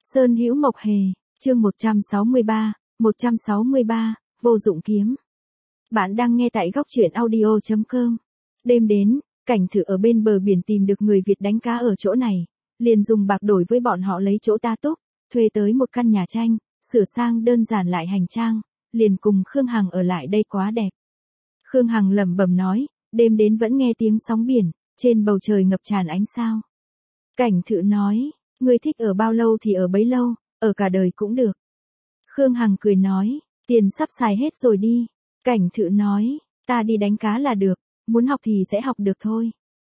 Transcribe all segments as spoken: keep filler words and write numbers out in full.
Sơn Hữu Mộc Hề, chương một trăm sáu mươi ba, một trăm sáu mươi ba, vô dụng kiếm. Bạn đang nghe tại góc truyện audio chấm com. Đêm đến, Cảnh Thự ở bên bờ biển tìm được người Việt đánh cá ở chỗ này, liền dùng bạc đổi với bọn họ lấy chỗ ta túc, thuê tới một căn nhà tranh, sửa sang đơn giản lại hành trang, liền cùng Khương Hằng ở lại đây quá đẹp. Khương Hằng lẩm bẩm nói, đêm đến vẫn nghe tiếng sóng biển, trên bầu trời ngập tràn ánh sao. Cảnh Thự nói, ngươi thích ở bao lâu thì ở bấy lâu, ở cả đời cũng được. Khương Hằng cười nói, tiền sắp xài hết rồi đi. Cảnh Thự nói, ta đi đánh cá là được, muốn học thì sẽ học được thôi.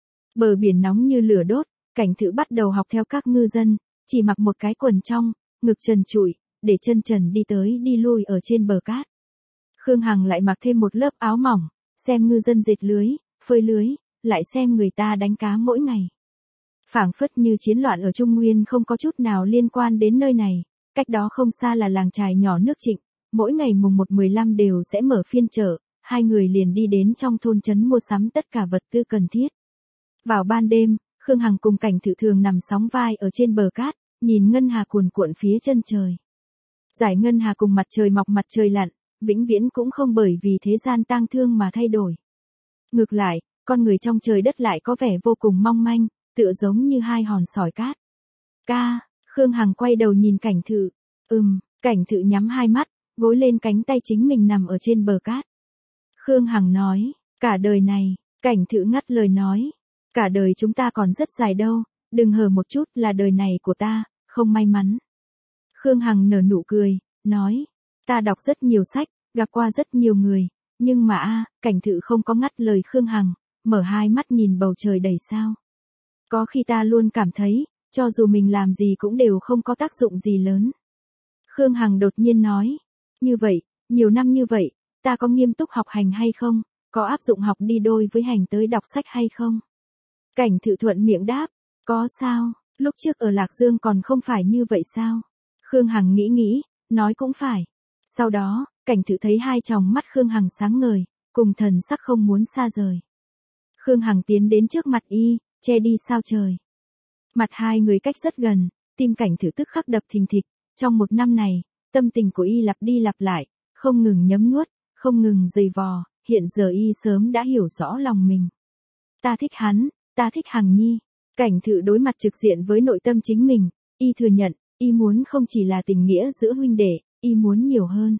Bờ biển nóng như lửa đốt, Cảnh Thự bắt đầu học theo các ngư dân, chỉ mặc một cái quần trong, ngực trần trụi, để chân trần đi tới đi lui ở trên bờ cát. Khương Hằng lại mặc thêm một lớp áo mỏng, xem ngư dân dệt lưới, phơi lưới, lại xem người ta đánh cá mỗi ngày. Phảng phất như chiến loạn ở Trung Nguyên không có chút nào liên quan đến nơi này, cách đó không xa là làng chài nhỏ nước Trịnh, mỗi ngày mùng một mười lăm đều sẽ mở phiên chợ, hai người liền đi đến trong thôn trấn mua sắm tất cả vật tư cần thiết. Vào ban đêm, Khương Hằng cùng Cảnh Thự thường nằm sóng vai ở trên bờ cát, nhìn ngân hà cuồn cuộn phía chân trời. Giải ngân hà cùng mặt trời mọc mặt trời lặn, vĩnh viễn cũng không bởi vì thế gian tang thương mà thay đổi. Ngược lại, con người trong trời đất lại có vẻ vô cùng mong manh, tựa giống như hai hòn sỏi cát. Ca, Khương Hằng quay đầu nhìn Cảnh Thự. Ừm, Cảnh Thự nhắm hai mắt, gối lên cánh tay chính mình nằm ở trên bờ cát. Khương Hằng nói, cả đời này, Cảnh Thự ngắt lời nói, cả đời chúng ta còn rất dài đâu, đừng hờ một chút là đời này của ta, không may mắn. Khương Hằng nở nụ cười, nói, ta đọc rất nhiều sách, gặp qua rất nhiều người, nhưng mà a, Cảnh Thự không có ngắt lời Khương Hằng, mở hai mắt nhìn bầu trời đầy sao. Có khi ta luôn cảm thấy, cho dù mình làm gì cũng đều không có tác dụng gì lớn. Khương Hằng đột nhiên nói, như vậy, nhiều năm như vậy, ta có nghiêm túc học hành hay không, có áp dụng học đi đôi với hành tới đọc sách hay không? Cảnh Thự thuận miệng đáp, có sao, lúc trước ở Lạc Dương còn không phải như vậy sao? Khương Hằng nghĩ nghĩ, nói cũng phải. Sau đó, Cảnh Thự thấy hai tròng mắt Khương Hằng sáng ngời, cùng thần sắc không muốn xa rời. Khương Hằng tiến đến trước mặt y, che đi sao trời. Mặt hai người cách rất gần, tim Cảnh Thự tức khắc đập thình thịch, trong một năm này, tâm tình của y lặp đi lặp lại, không ngừng nhấm nuốt, không ngừng dày vò, hiện giờ y sớm đã hiểu rõ lòng mình. Ta thích hắn, ta thích Hằng Nhi. Cảnh Thự đối mặt trực diện với nội tâm chính mình, y thừa nhận, y muốn không chỉ là tình nghĩa giữa huynh đệ, y muốn nhiều hơn.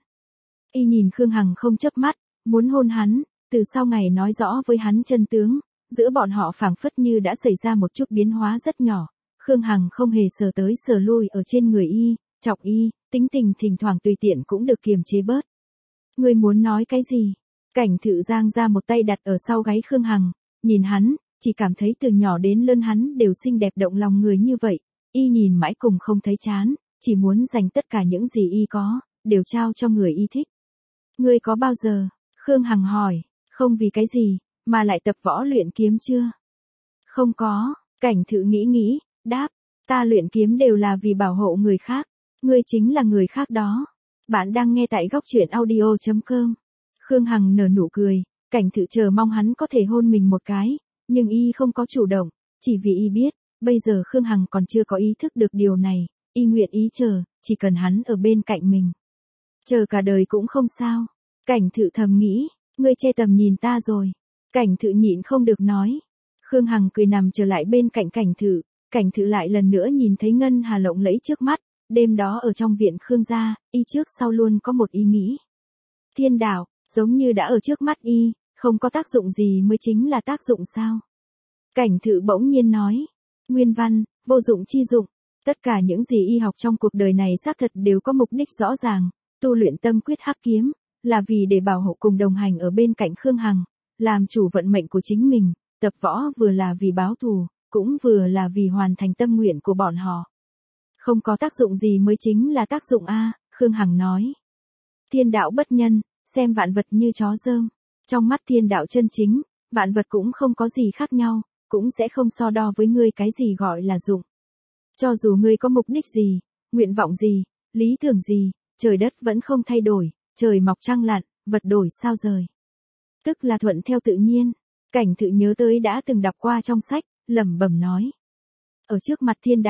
Y nhìn Khương Hằng không chớp mắt, muốn hôn hắn, từ sau ngày nói rõ với hắn chân tướng, giữa bọn họ phảng phất như đã xảy ra một chút biến hóa rất nhỏ. Khương Hằng không hề sờ tới sờ lui ở trên người y, chọc y, tính tình thỉnh thoảng tùy tiện cũng được kiềm chế bớt. Ngươi muốn nói cái gì? Cảnh Thự giang ra một tay đặt ở sau gáy Khương Hằng, nhìn hắn, chỉ cảm thấy từ nhỏ đến lớn hắn đều xinh đẹp động lòng người như vậy, y nhìn mãi cùng không thấy chán, chỉ muốn dành tất cả những gì y có, đều trao cho người y thích. Ngươi có bao giờ? Khương Hằng hỏi, không vì cái gì, mà lại tập võ luyện kiếm chưa? Không có, Cảnh Thự nghĩ nghĩ, đáp, ta luyện kiếm đều là vì bảo hộ người khác, ngươi chính là người khác đó. Bạn đang nghe tại góc truyện audio chấm com. Khương Hằng nở nụ cười, Cảnh Thự chờ mong hắn có thể hôn mình một cái, nhưng y không có chủ động, chỉ vì y biết, bây giờ Khương Hằng còn chưa có ý thức được điều này, y nguyện ý chờ, chỉ cần hắn ở bên cạnh mình. Chờ cả đời cũng không sao. Cảnh Thự thầm nghĩ, ngươi che tầm nhìn ta rồi. Cảnh Thự nhịn không được nói. Khương Hằng cười nằm trở lại bên cạnh Cảnh Thự, Cảnh Thự lại lần nữa nhìn thấy ngân hà lộng lẫy trước mắt, đêm đó ở trong viện Khương gia, y trước sau luôn có một ý nghĩ. Thiên đạo, giống như đã ở trước mắt y, không có tác dụng gì mới chính là tác dụng sao? Cảnh Thự bỗng nhiên nói, nguyên văn, vô dụng chi dụng, tất cả những gì y học trong cuộc đời này xác thật đều có mục đích rõ ràng, tu luyện tâm quyết hắc kiếm, là vì để bảo hộ cùng đồng hành ở bên cạnh Khương Hằng, làm chủ vận mệnh của chính mình, tập võ vừa là vì báo thù, cũng vừa là vì hoàn thành tâm nguyện của bọn họ. Không có tác dụng gì mới chính là tác dụng a, Khương Hằng nói. Thiên đạo bất nhân, xem vạn vật như chó dơm. Trong mắt thiên đạo chân chính, vạn vật cũng không có gì khác nhau, cũng sẽ không so đo với ngươi cái gì gọi là dụng. Cho dù ngươi có mục đích gì, nguyện vọng gì, lý tưởng gì, trời đất vẫn không thay đổi, trời mọc trăng lặn, vật đổi sao rời. Tức là thuận theo tự nhiên. Cảnh Thự nhớ tới đã từng đọc qua trong sách, lẩm bẩm nói. Ở trước mặt thiên đạo,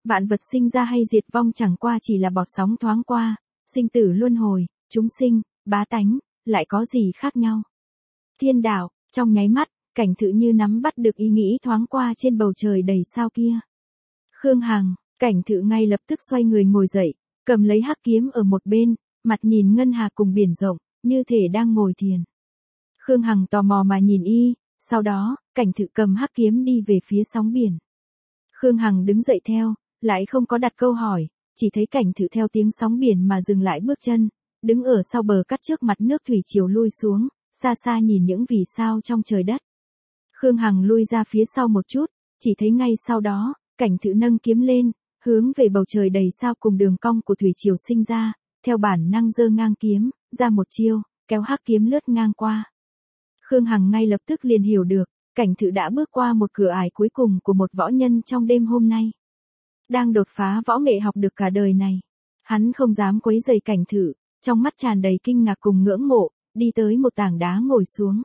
Vạn vật sinh ra hay diệt vong chẳng qua chỉ là bọt sóng thoáng qua, sinh tử luân hồi, chúng sinh, bá tánh, lại có gì khác nhau. Thiên đạo, trong nháy mắt, Cảnh Thự như nắm bắt được ý nghĩ thoáng qua trên bầu trời đầy sao kia. Khương Hằng, Cảnh Thự ngay lập tức xoay người ngồi dậy, cầm lấy hắc kiếm ở một bên, mặt nhìn ngân hà cùng biển rộng, như thể đang ngồi thiền. Khương Hằng tò mò mà nhìn y, sau đó, Cảnh Thự cầm hắc kiếm đi về phía sóng biển. Khương Hằng đứng dậy theo, lại không có đặt câu hỏi, chỉ thấy Cảnh Thự theo tiếng sóng biển mà dừng lại bước chân, đứng ở sau bờ cát trước mặt nước thủy triều lui xuống, xa xa nhìn những vì sao trong trời đất. Khương Hằng lui ra phía sau một chút, chỉ thấy ngay sau đó, Cảnh Thự nâng kiếm lên, hướng về bầu trời đầy sao cùng đường cong của thủy triều sinh ra, theo bản năng giơ ngang kiếm, ra một chiêu, kéo hắc kiếm lướt ngang qua. Khương Hằng ngay lập tức liền hiểu được, Cảnh Thự đã bước qua một cửa ải cuối cùng của một võ nhân trong đêm hôm nay. Đang đột phá võ nghệ học được cả đời này. Hắn không dám quấy rầy Cảnh Thự, trong mắt tràn đầy kinh ngạc cùng ngưỡng mộ, đi tới một tảng đá ngồi xuống.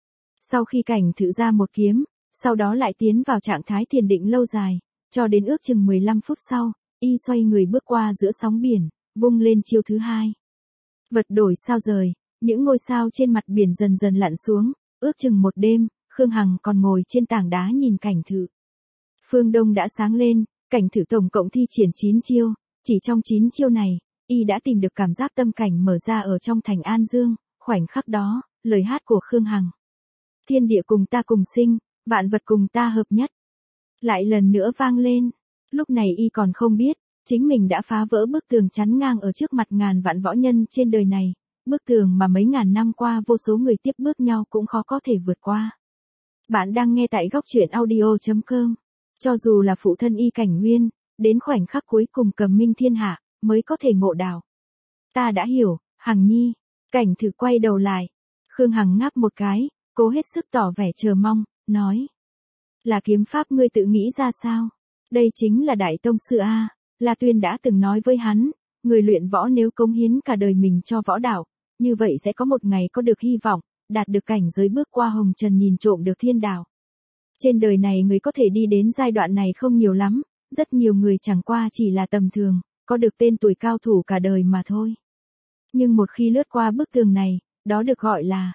Sau khi Cảnh Thự ra một kiếm, sau đó lại tiến vào trạng thái thiền định lâu dài, cho đến ước chừng mười lăm phút sau, y xoay người bước qua giữa sóng biển, vung lên chiêu thứ hai. Vật đổi sao rời, những ngôi sao trên mặt biển dần dần lặn xuống, ước chừng một đêm, Khương Hằng còn ngồi trên tảng đá nhìn Cảnh Thự. Phương Đông đã sáng lên, Cảnh Thự tổng cộng thi triển chín chiêu, chỉ trong chín chiêu này, y đã tìm được cảm giác tâm cảnh mở ra ở trong thành An Dương, khoảnh khắc đó, lời hát của Khương Hằng. Thiên địa cùng ta cùng sinh, vạn vật cùng ta hợp nhất. Lại lần nữa vang lên, lúc này y còn không biết, chính mình đã phá vỡ bức tường chắn ngang ở trước mặt ngàn vạn võ nhân trên đời này, bức tường mà mấy ngàn năm qua vô số người tiếp bước nhau cũng khó có thể vượt qua. Bạn đang nghe tại góc truyện audio chấm com. Cho dù là phụ thân y Cảnh Nguyên, đến khoảnh khắc cuối cùng cầm minh thiên hạ, mới có thể ngộ đạo. Ta đã hiểu, Hằng nhi. Cảnh Thự quay đầu lại. Khương Hằng ngáp một cái, cố hết sức tỏ vẻ chờ mong, nói. Là kiếm pháp ngươi tự nghĩ ra sao? Đây chính là Đại Tông Sư A. La Tuyên đã từng nói với hắn, người luyện võ nếu cống hiến cả đời mình cho võ đạo, như vậy sẽ có một ngày có được hy vọng, đạt được cảnh giới bước qua hồng trần nhìn trộm được thiên đạo. Trên đời này người có thể đi đến giai đoạn này không nhiều lắm, rất nhiều người chẳng qua chỉ là tầm thường, có được tên tuổi cao thủ cả đời mà thôi. Nhưng một khi lướt qua bức tường này, đó được gọi là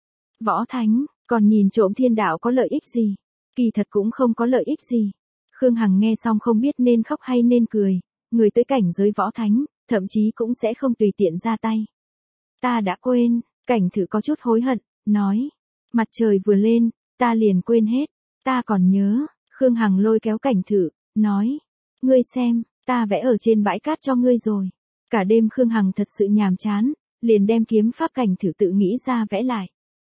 võ thánh, còn nhìn trộm thiên đạo có lợi ích gì? Kỳ thật cũng không có lợi ích gì. Khương Hằng nghe xong không biết nên khóc hay nên cười, người tới cảnh giới võ thánh, thậm chí cũng sẽ không tùy tiện ra tay. Ta đã quên, Cảnh Thự có chút hối hận, nói. Mặt trời vừa lên, ta liền quên hết, ta còn nhớ. Khương Hằng lôi kéo Cảnh Thự, nói. Ngươi xem, ta vẽ ở trên bãi cát cho ngươi rồi. Cả đêm Khương Hằng thật sự nhàm chán, liền đem kiếm pháp Cảnh Thự tự nghĩ ra vẽ lại.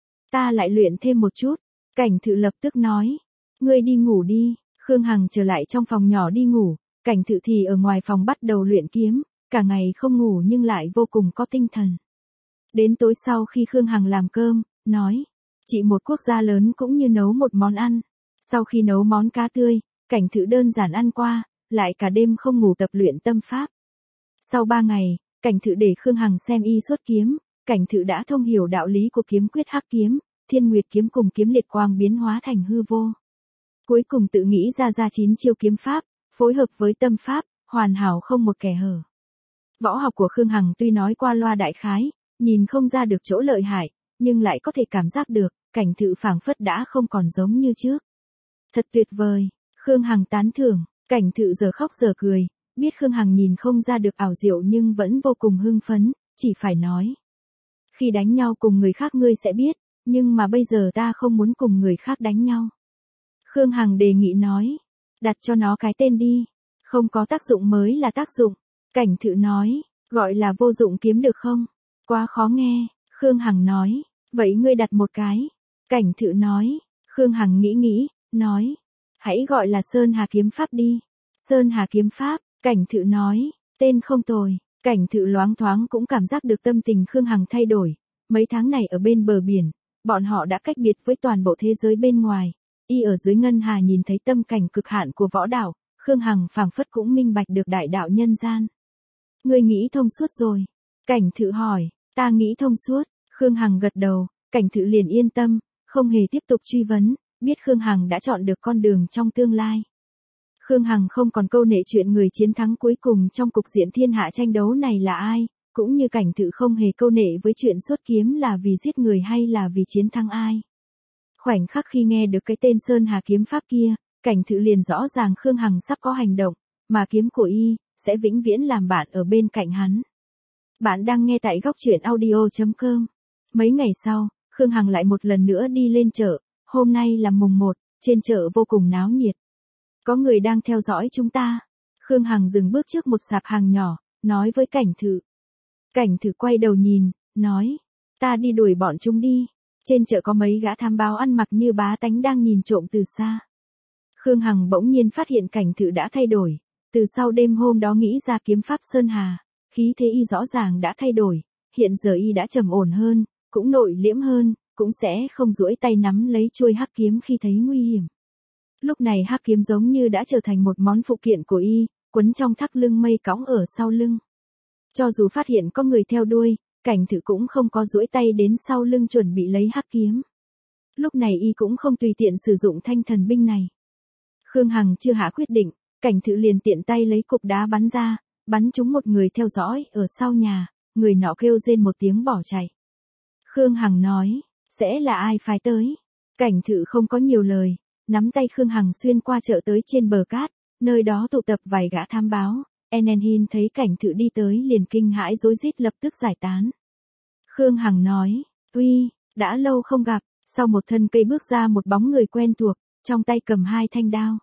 Ta lại luyện thêm một chút. Cảnh Thự lập tức nói. Ngươi đi ngủ đi. Khương Hằng trở lại trong phòng nhỏ đi ngủ, Cảnh Thự thì ở ngoài phòng bắt đầu luyện kiếm, cả ngày không ngủ nhưng lại vô cùng có tinh thần. Đến tối sau khi Khương Hằng làm cơm, nói, chị một quốc gia lớn cũng như nấu một món ăn. Sau khi nấu món cá tươi, Cảnh Thự đơn giản ăn qua, lại cả đêm không ngủ tập luyện tâm pháp. Sau ba ngày, Cảnh Thự để Khương Hằng xem y xuất kiếm, Cảnh Thự đã thông hiểu đạo lý của kiếm quyết hắc kiếm, thiên nguyệt kiếm cùng kiếm liệt quang biến hóa thành hư vô. Cuối cùng tự nghĩ ra ra chín chiêu kiếm pháp, phối hợp với tâm pháp, hoàn hảo không một kẻ hở. Võ học của Khương Hằng tuy nói qua loa đại khái, nhìn không ra được chỗ lợi hại, nhưng lại có thể cảm giác được, Cảnh Thự phảng phất đã không còn giống như trước. Thật tuyệt vời, Khương Hằng tán thưởng, Cảnh Thự giờ khóc giờ cười, biết Khương Hằng nhìn không ra được ảo diệu nhưng vẫn vô cùng hưng phấn, chỉ phải nói. Khi đánh nhau cùng người khác ngươi sẽ biết, nhưng mà bây giờ ta không muốn cùng người khác đánh nhau. Khương Hằng đề nghị nói, đặt cho nó cái tên đi, không có tác dụng mới là tác dụng. Cảnh Thự nói, gọi là vô dụng kiếm được không? Quá khó nghe. Khương Hằng nói, vậy ngươi đặt một cái. Cảnh Thự nói, Khương Hằng nghĩ nghĩ, nói, hãy gọi là Sơn Hà kiếm pháp đi. Sơn Hà kiếm pháp, Cảnh Thự nói, tên không tồi. Cảnh Thự loáng thoáng cũng cảm giác được tâm tình Khương Hằng thay đổi. Mấy tháng này ở bên bờ biển, bọn họ đã cách biệt với toàn bộ thế giới bên ngoài. Y ở dưới ngân hà nhìn thấy tâm cảnh cực hạn của võ đạo, Khương Hằng phảng phất cũng minh bạch được đại đạo nhân gian. Ngươi nghĩ thông suốt rồi? Cảnh Thự hỏi, ta nghĩ thông suốt. Khương Hằng gật đầu, Cảnh Thự liền yên tâm, không hề tiếp tục truy vấn, biết Khương Hằng đã chọn được con đường trong tương lai. Khương Hằng không còn câu nệ chuyện người chiến thắng cuối cùng trong cục diện thiên hạ tranh đấu này là ai, cũng như Cảnh Thự không hề câu nệ với chuyện xuất kiếm là vì giết người hay là vì chiến thắng ai. Khoảnh khắc khi nghe được cái tên Sơn Hà kiếm pháp kia, Cảnh Thự liền rõ ràng Khương Hằng sắp có hành động, mà kiếm của y sẽ vĩnh viễn làm bạn ở bên cạnh hắn. Bạn đang nghe tại góc truyện audio chấm com. Mấy ngày sau, Khương Hằng lại một lần nữa đi lên chợ, hôm nay là mùng một, trên chợ vô cùng náo nhiệt. Có người đang theo dõi chúng ta. Khương Hằng dừng bước trước một sạp hàng nhỏ, nói với Cảnh Thự. Cảnh Thự quay đầu nhìn, nói, ta đi đuổi bọn chúng đi. Trên chợ có mấy gã thám báo ăn mặc như bá tánh đang nhìn trộm từ xa. Khương Hằng bỗng nhiên phát hiện Cảnh Thự đã thay đổi, từ sau đêm hôm đó nghĩ ra kiếm pháp Sơn Hà, khí thế y rõ ràng đã thay đổi, hiện giờ y đã trầm ổn hơn, cũng nội liễm hơn, cũng sẽ không duỗi tay nắm lấy chuôi hắc kiếm khi thấy nguy hiểm. Lúc này hắc kiếm giống như đã trở thành một món phụ kiện của y, quấn trong thắt lưng mây cõng ở sau lưng. Cho dù phát hiện có người theo đuôi, Cảnh Thự cũng không có duỗi tay đến sau lưng chuẩn bị lấy hắc kiếm. Lúc này y cũng không tùy tiện sử dụng thanh thần binh này. Khương Hằng chưa hạ quyết định, Cảnh Thự liền tiện tay lấy cục đá bắn ra, bắn trúng một người theo dõi ở sau nhà, người nọ kêu rên một tiếng bỏ chạy. Khương Hằng nói, sẽ là ai phái tới? Cảnh Thự không có nhiều lời, nắm tay Khương Hằng xuyên qua chợ tới trên bờ cát, nơi đó tụ tập vài gã thám báo. Enenhin thấy Cảnh Thự đi tới liền kinh hãi rối rít lập tức giải tán. Khương Hằng nói, uy, đã lâu không gặp, sau một thân cây bước ra một bóng người quen thuộc, trong tay cầm hai thanh đao.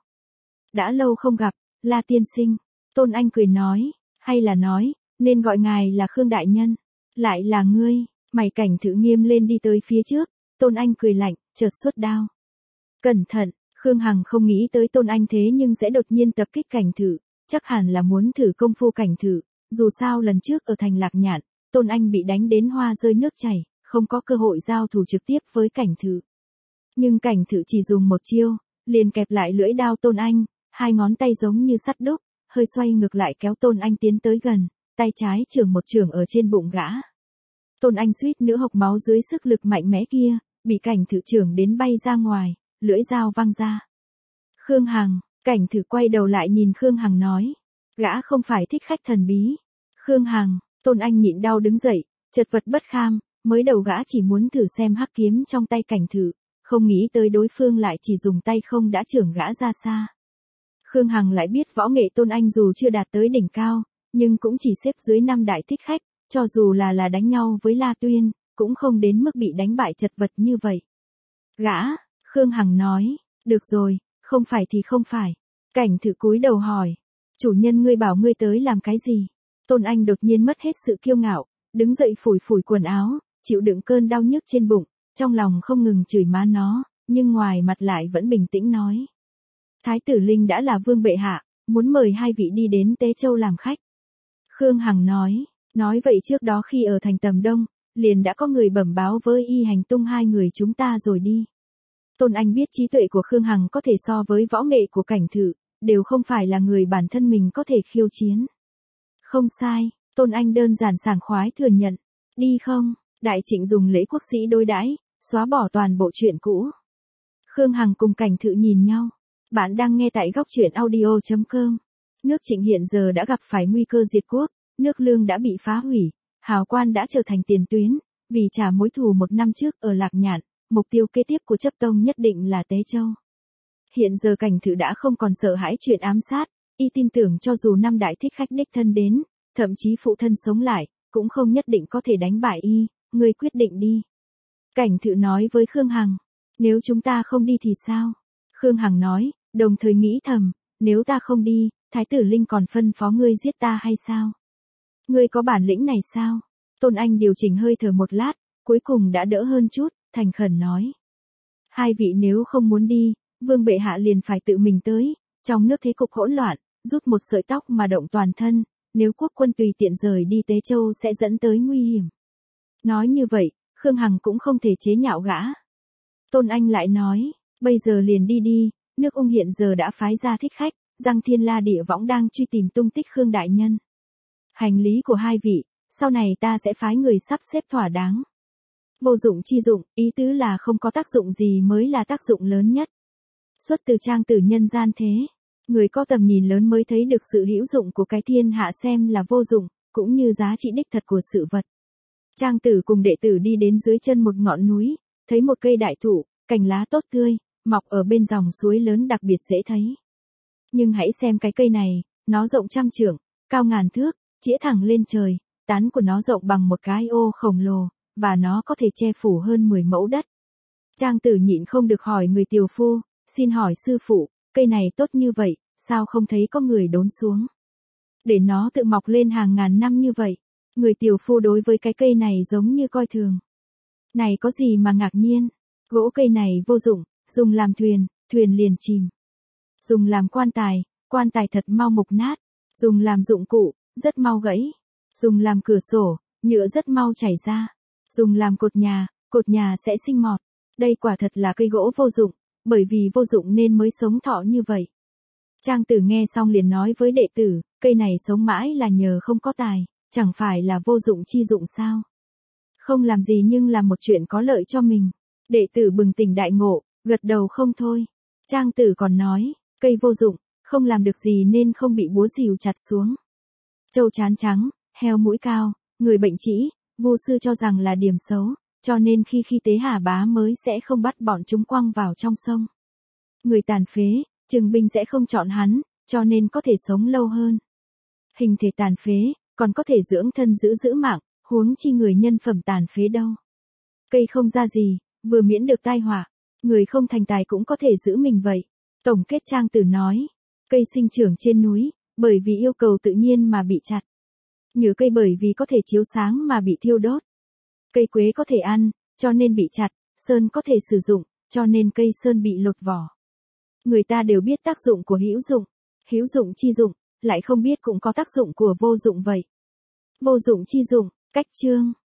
Đã lâu không gặp, La tiên sinh. Tôn Anh cười nói, hay là nói, nên gọi ngài là Khương đại nhân. Lại là ngươi, mày Cảnh Thự nghiêm lên đi tới phía trước, Tôn Anh cười lạnh, chợt xuất đao. Cẩn thận, Khương Hằng không nghĩ tới Tôn Anh thế nhưng sẽ đột nhiên tập kích Cảnh Thự, chắc hẳn là muốn thử công phu Cảnh Thự, dù sao lần trước ở thành Lạc Nhạn, Tôn Anh bị đánh đến hoa rơi nước chảy, không có cơ hội giao thủ trực tiếp với Cảnh Thự. Nhưng Cảnh Thự chỉ dùng một chiêu, liền kẹp lại lưỡi đao Tôn Anh, hai ngón tay giống như sắt đúc, hơi xoay ngược lại kéo Tôn Anh tiến tới gần, tay trái chưởng một chưởng ở trên bụng gã. Tôn Anh suýt nữa hộc máu dưới sức lực mạnh mẽ kia, bị Cảnh Thự chưởng đến bay ra ngoài, lưỡi dao văng ra. Khương Hằng, Cảnh Thự quay đầu lại nhìn Khương Hằng nói, gã không phải thích khách thần bí. Khương Hằng, Tôn Anh nhịn đau đứng dậy, chật vật bất kham, mới đầu gã chỉ muốn thử xem hắc kiếm trong tay Cảnh Thự, không nghĩ tới đối phương lại chỉ dùng tay không đã chưởng gã ra xa. Khương Hằng lại biết võ nghệ Tôn Anh dù chưa đạt tới đỉnh cao, nhưng cũng chỉ xếp dưới năm đại thích khách, cho dù là là đánh nhau với La Tuyên, cũng không đến mức bị đánh bại chật vật như vậy. Gã, Khương Hằng nói, được rồi, không phải thì không phải. Cảnh Thự cúi đầu hỏi, chủ nhân ngươi bảo ngươi tới làm cái gì? Tôn Anh đột nhiên mất hết sự kiêu ngạo, đứng dậy phủi phủi quần áo, chịu đựng cơn đau nhức trên bụng, trong lòng không ngừng chửi má nó, nhưng ngoài mặt lại vẫn bình tĩnh nói. Thái tử Linh đã là vương bệ hạ, muốn mời hai vị đi đến Tế Châu làm khách. Khương Hằng nói, nói vậy trước đó khi ở thành Tầm Đông, liền đã có người bẩm báo với y hành tung hai người chúng ta rồi đi. Tôn Anh biết trí tuệ của Khương Hằng có thể so với võ nghệ của Cảnh Thự, đều không phải là người bản thân mình có thể khiêu chiến. Không sai, Tôn Anh đơn giản sảng khoái thừa nhận. Đi không, Đại Trịnh dùng lễ quốc sĩ đối đãi, xóa bỏ toàn bộ chuyện cũ. Khương Hằng cùng Cảnh Thự nhìn nhau. Bạn đang nghe tại góc truyện audio chấm com. Nước Trịnh hiện giờ đã gặp phải nguy cơ diệt quốc, nước Lương đã bị phá hủy, hào quan đã trở thành tiền tuyến, vì trả mối thù một năm trước ở Lạc Nhạn, mục tiêu kế tiếp của chấp tông nhất định là Tế Châu. Hiện giờ Cảnh Thự đã không còn sợ hãi chuyện ám sát, y tin tưởng cho dù năm đại thích khách đích thân đến, thậm chí phụ thân sống lại, cũng không nhất định có thể đánh bại y, người quyết định đi. Cảnh Thự nói với Khương Hằng, nếu chúng ta không đi thì sao? Khương Hằng nói, đồng thời nghĩ thầm, nếu ta không đi, Thái tử Linh còn phân phó ngươi giết ta hay sao? Ngươi có bản lĩnh này sao? Tôn Anh điều chỉnh hơi thở một lát, cuối cùng đã đỡ hơn chút, thành khẩn nói. Hai vị nếu không muốn đi, vương bệ hạ liền phải tự mình tới, trong nước thế cục hỗn loạn, rút một sợi tóc mà động toàn thân, nếu quốc quân tùy tiện rời đi Tế Châu sẽ dẫn tới nguy hiểm. Nói như vậy, Khương Hằng cũng không thể chế nhạo gã. Tôn Anh lại nói, bây giờ liền đi đi, nước Ung hiện giờ đã phái ra thích khách, Giang Thiên La Địa Võng đang truy tìm tung tích Khương đại nhân. Hành lý của hai vị, sau này ta sẽ phái người sắp xếp thỏa đáng. Vô dụng chi dụng, ý tứ là không có tác dụng gì mới là tác dụng lớn nhất. Xuất từ trang tử nhân gian thế. Người có tầm nhìn lớn mới thấy được sự hữu dụng của cái thiên hạ xem là vô dụng, cũng như giá trị đích thật của sự vật. Trang tử cùng đệ tử đi đến dưới chân một ngọn núi, thấy một cây đại thụ, cành lá tốt tươi, mọc ở bên dòng suối lớn đặc biệt dễ thấy. Nhưng hãy xem cái cây này, nó rộng trăm trượng, cao ngàn thước, chĩa thẳng lên trời, tán của nó rộng bằng một cái ô khổng lồ, và nó có thể che phủ hơn mười mẫu đất. Trang tử nhịn không được hỏi người tiều phu, xin hỏi sư phụ, cây này tốt như vậy, sao không thấy có người đốn xuống? Để nó tự mọc lên hàng ngàn năm như vậy. Người tiều phu đối với cái cây này giống như coi thường. Này có gì mà ngạc nhiên, gỗ cây này vô dụng, dùng làm thuyền, thuyền liền chìm. Dùng làm quan tài, quan tài thật mau mục nát. Dùng làm dụng cụ, rất mau gãy. Dùng làm cửa sổ, nhựa rất mau chảy ra. Dùng làm cột nhà, cột nhà sẽ sinh mọt. Đây quả thật là cây gỗ vô dụng, bởi vì vô dụng nên mới sống thọ như vậy. Trang tử nghe xong liền nói với đệ tử, cây này sống mãi là nhờ không có tài, chẳng phải là vô dụng chi dụng sao? Không làm gì nhưng làm một chuyện có lợi cho mình. Đệ tử bừng tỉnh đại ngộ, gật đầu không thôi. Trang tử còn nói, cây vô dụng, không làm được gì nên không bị búa rìu chặt xuống. Trâu trán trắng, heo mũi cao, người bệnh trĩ, vu sư cho rằng là điểm xấu, cho nên khi khi tế Hà Bá mới sẽ không bắt bọn chúng quăng vào trong sông. Người tàn phế, Trừng binh sẽ không chọn hắn, cho nên có thể sống lâu hơn. Hình thể tàn phế, còn có thể dưỡng thân giữ giữ mạng, huống chi người nhân phẩm tàn phế đâu. Cây không ra gì, vừa miễn được tai họa, người không thành tài cũng có thể giữ mình vậy. Tổng kết Trang tử nói, cây sinh trưởng trên núi, bởi vì yêu cầu tự nhiên mà bị chặt. Nhựa cây bởi vì có thể chiếu sáng mà bị thiêu đốt. Cây quế có thể ăn, cho nên bị chặt, sơn có thể sử dụng, cho nên cây sơn bị lột vỏ. Người ta đều biết tác dụng của hữu dụng, hữu dụng chi dụng, lại không biết cũng có tác dụng của vô dụng vậy. Vô dụng chi dụng, cách chương.